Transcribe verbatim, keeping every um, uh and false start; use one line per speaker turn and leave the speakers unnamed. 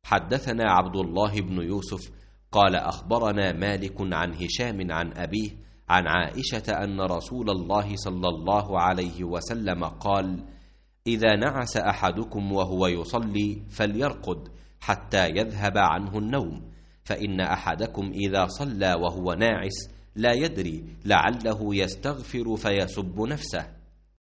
حدثنا عبد الله بن يوسف قال أخبرنا مالك عن هشام عن أبيه عن عائشة أن رسول الله صلى الله عليه وسلم قال: إذا نعس أحدكم وهو يصلي فليرقد حتى يذهب عنه النوم، فإن أحدكم إذا صلى وهو ناعس لا يدري لعله يستغفر فيسب نفسه،